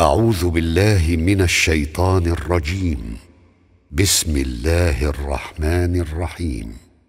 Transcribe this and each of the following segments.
أعوذ بالله من الشيطان الرجيم. بسم الله الرحمن الرحيم.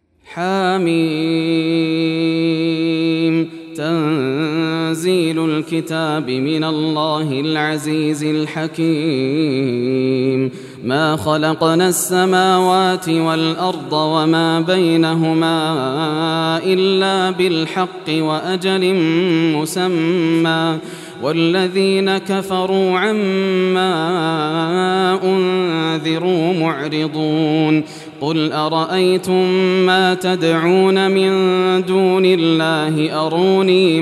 حميم. تنزيل الكتاب من الله العزيز الحكيم. ما خلقنا السماوات والأرض وما بينهما إلا بالحق وأجل مسمى، والذين كفروا عما أنذروا معرضون. قل أرأيتم ما تدعون من دون الله أروني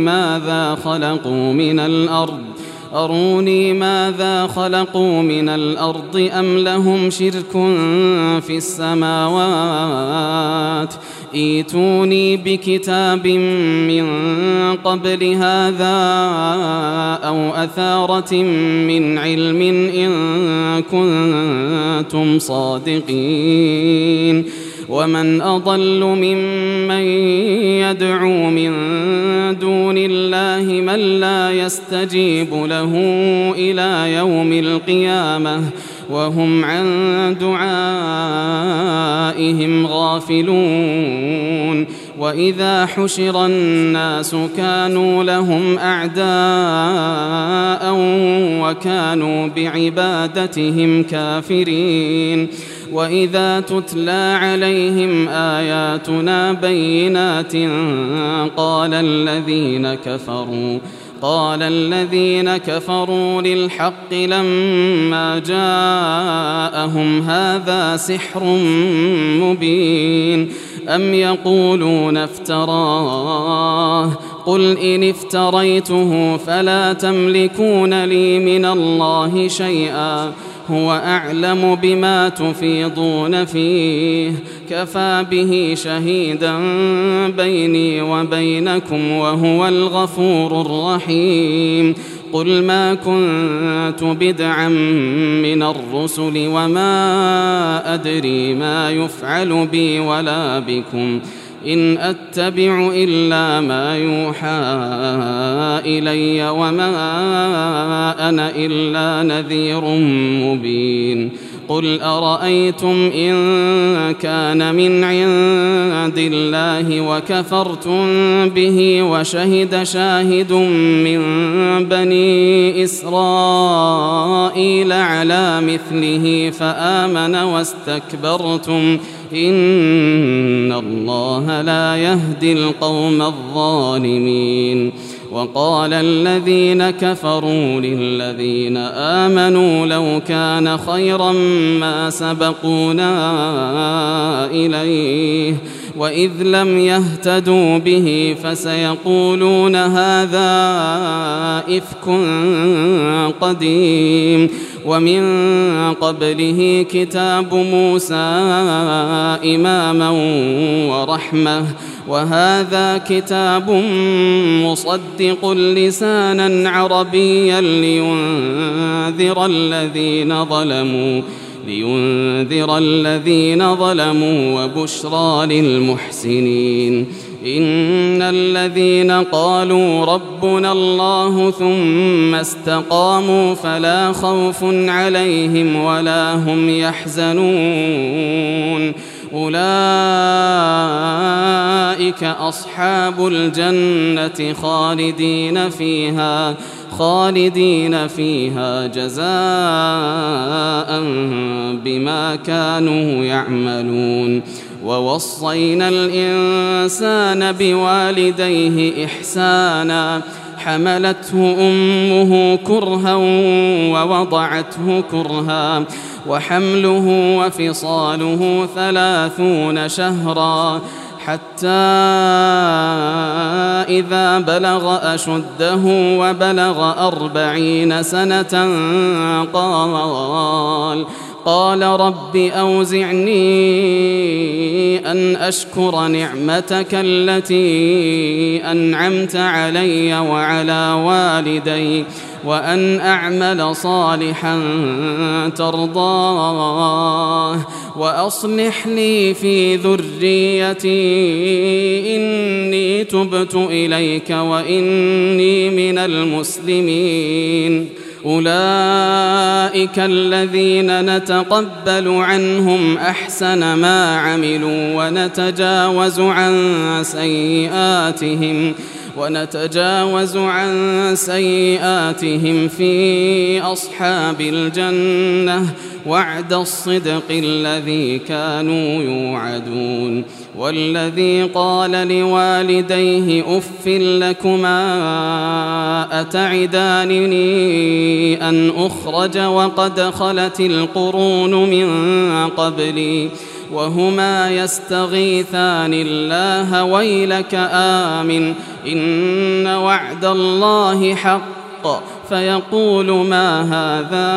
ماذا خلقوا من الأرض أم لهم شرك في السماوات. ائتوني بكتاب من قبل هذا أو أثارة من علم إن كنتم صادقين. ومن أضل ممن يدعو من دون الله من لا يستجيب له إلى يوم القيامة وهم عن دعائهم غافلون. وإذا حشر الناس كانوا لهم أعداء وكانوا بعبادتهم كافرين. وإذا تتلى عليهم آياتنا بينات قال الذين كفروا للحق لما جاءهم هذا سحر مبين. أم يقولون افتراه قل إن افتريته فلا تملكون لي من الله شيئا هو أعلم بما تفيضون فيه كفى به شهيدا بيني وبينكم وهو الغفور الرحيم. قل ما كنت بدعا من الرسل وما أدري ما يفعل بي ولا بكم إن أتبع إلا ما يوحى إلي وما أنا إلا نذير مبين. قل أرأيتم إن كان من عند الله وكفرتم به وشهد شاهد من بني إسرائيل على مثله فآمن واستكبرتم إن الله لا يهدي القوم الظالمين. وقال الذين كفروا للذين آمنوا لو كان خيرا ما سبقونا إليه وإذ لم يهتدوا به فسيقولون هذا إفك قديم. ومن قبله كتاب موسى إماما ورحمة وهذا كتاب مصدق لسانا عربيا لينذر الذين ظلموا وبشرى للمحسنين. إن الذين قالوا ربنا الله ثم استقاموا فلا خوف عليهم ولا هم يحزنون أولئك أصحاب الجنة خالدين فيها جزاء بما كانوا يعملون. ووصينا الإنسان بوالديه إحسانا حملته أمه كرها ووضعته كرها وحمله وفصاله 30 شهرا حتى إذا بلغ أشده وبلغ 40 سنة قال رب أوزعني أن أشكر نعمتك التي أنعمت علي وعلى والدي وأن أعمل صالحا ترضاه وأصلح لي في ذريتي إني تبت إليك وإني من المسلمين أولئك الذين نتقبل عنهم أحسن ما عملوا ونتجاوز عن سيئاتهم في أصحاب الجنة وعد الصدق الذي كانوا يوعدون. والذي قال لوالديه أف لكما أتعدانني أن أخرج وقد خلت القرون من قبلي وهما يستغيثان الله ويلك آمن إن وعد الله حق فيقول ما هذا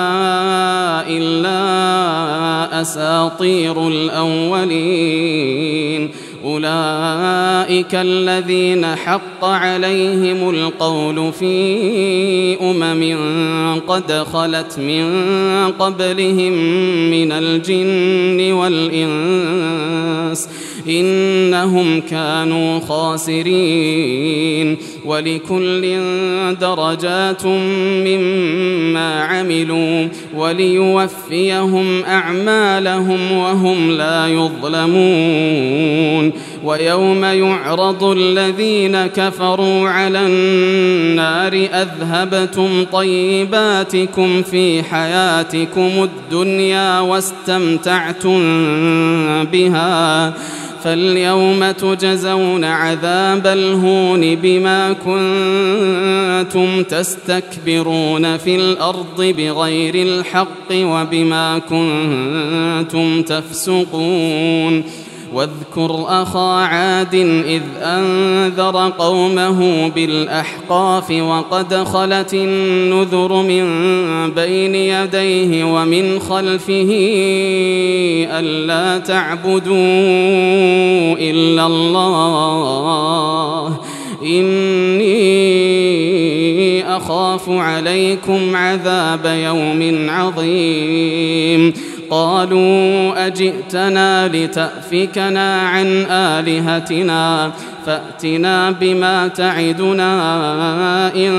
إلا أساطير الأولين. أولئك الذين حق عليهم القول في قد خلت من قبلهم من الجن والإنس إنهم كانوا خاسرين. ولكل درجات مما عملوا وليوفيهم أعمالهم وهم لا يظلمون. ويوم يعرض الذين كفروا على النار أذهبتم طيباتكم في حياتكم الدنيا واستمتعتم بها فاليوم تجزون عذاب الهون بما كنتم تستكبرون في الأرض بغير الحق وبما كنتم تفسقون. واذكر أخا عاد إذ أنذر قومه بالأحقاف وقد خلت النذر من بين يديه ومن خلفه ألا تعبدوا إلا الله إني أخاف عليكم عذاب يوم عظيم. قالوا أجئتنا لتأفكنا عن آلهتنا فأتنا بما تعدنا إن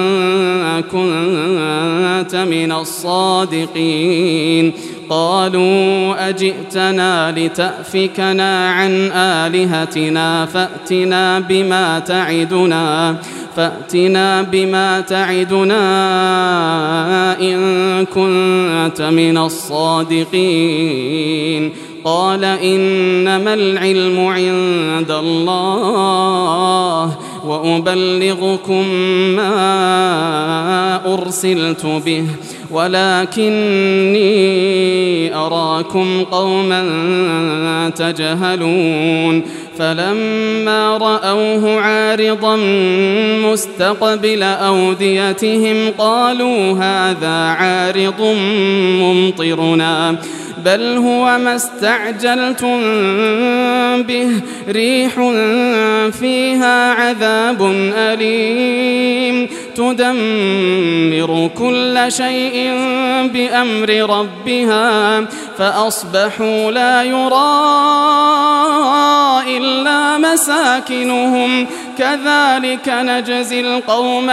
كنت من الصادقين. قالوا أجئتنا لتأفكنا عن آلهتنا فأتنا بما تعدنا إن كنت من الصادقين. قال إنما العلم عند الله وأبلغكم ما أرسلت به ولكني أراكم قوما تجهلون. فلما رأوه عارضا مستقبل أوديتهم قالوا هذا عارض ممطرنا بل هو ما استعجلتم به ريح فيها عذاب أليم تدمر كل شيء بأمر ربها فأصبحوا لا يرى إلا مساكنهم كذلك نجزي القوم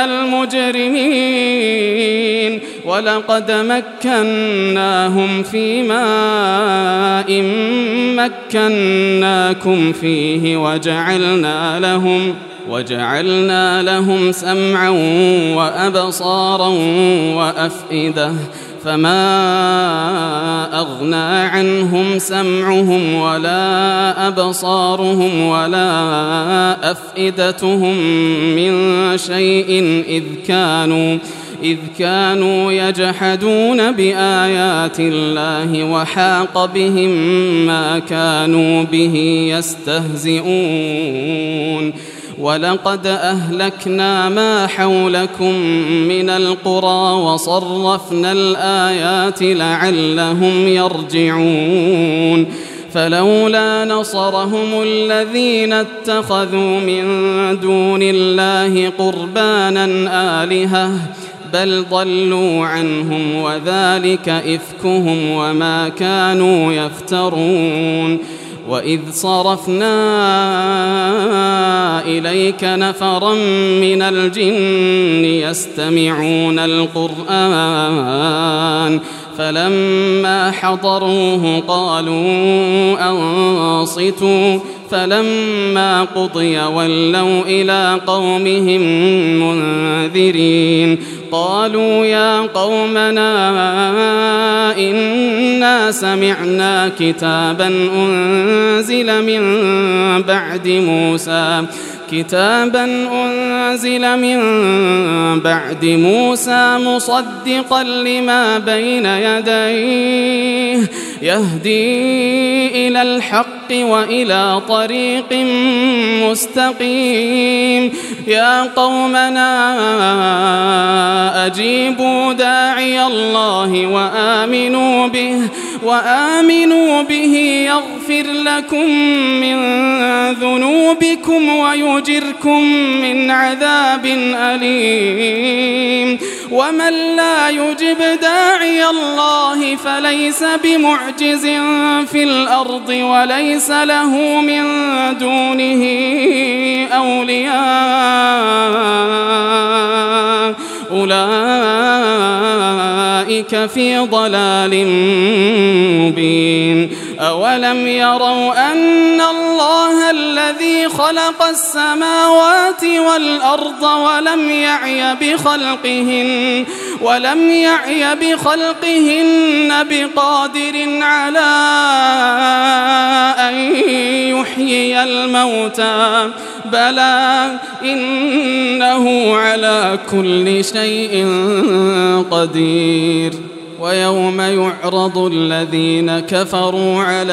المجرمين. ولقد مكناهم في ماء مكناكم فيه وجعلنا لهم سمعا وأبصارا وأفئدة فما أغنى عنهم سمعهم ولا أبصارهم ولا أفئدتهم من شيء إذ كانوا يجحدون بآيات الله وحاق بهم ما كانوا به يستهزئون. ولقد أهلكنا ما حولكم من القرى وصرفنا الآيات لعلهم يرجعون. فلولا نصرهم الذين اتخذوا من دون الله قربانا آلهة بل ضلوا عنهم وذلك إفكهم وما كانوا يفترون. وإذ صرفنا إليك نفرا من الجن يستمعون القرآن فلما حضروه قالوا أنصتوا فلما قضي ولوا إلى قومهم منذرين قالوا يا قومنا إنا سمعنا كتابا أنزل من بعد موسى مصدقا لما بين يديه يهدي إلى الحق وإلى طريق مستقيم يا قومنا أجيبوا داعي الله وآمنوا به يغفر لكم من ذنوبكم ويجركم من عذاب أليم ومن لا يجب داعي الله فليس بمعجز في الأرض وليس له من دونه أولياء أولئك في ضلال مبين أولم يروا أن الله الذي خلق السماوات والأرض ولم يعي بخلقهن بقادر على أن يحيي الموتى بلى إنه على كل شيء قدير ويوم يعرض الذين كفروا على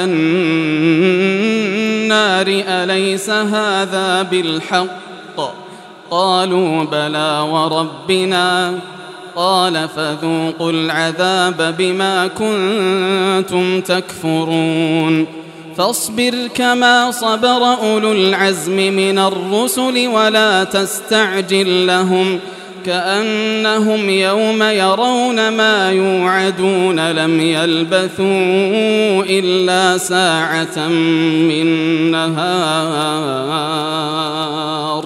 النار أليس هذا بالحق قالوا بلى وربنا قال فذوقوا العذاب بما كنتم تكفرون فاصبر كما صبر أولو العزم من الرسل ولا تستعجل لهم كأنهم يوم يرون ما يوعدون لم يلبثوا إلا ساعة من نهار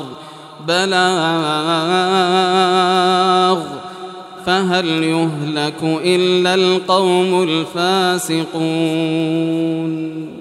بلاغ فهل يهلك إلا القوم الفاسقون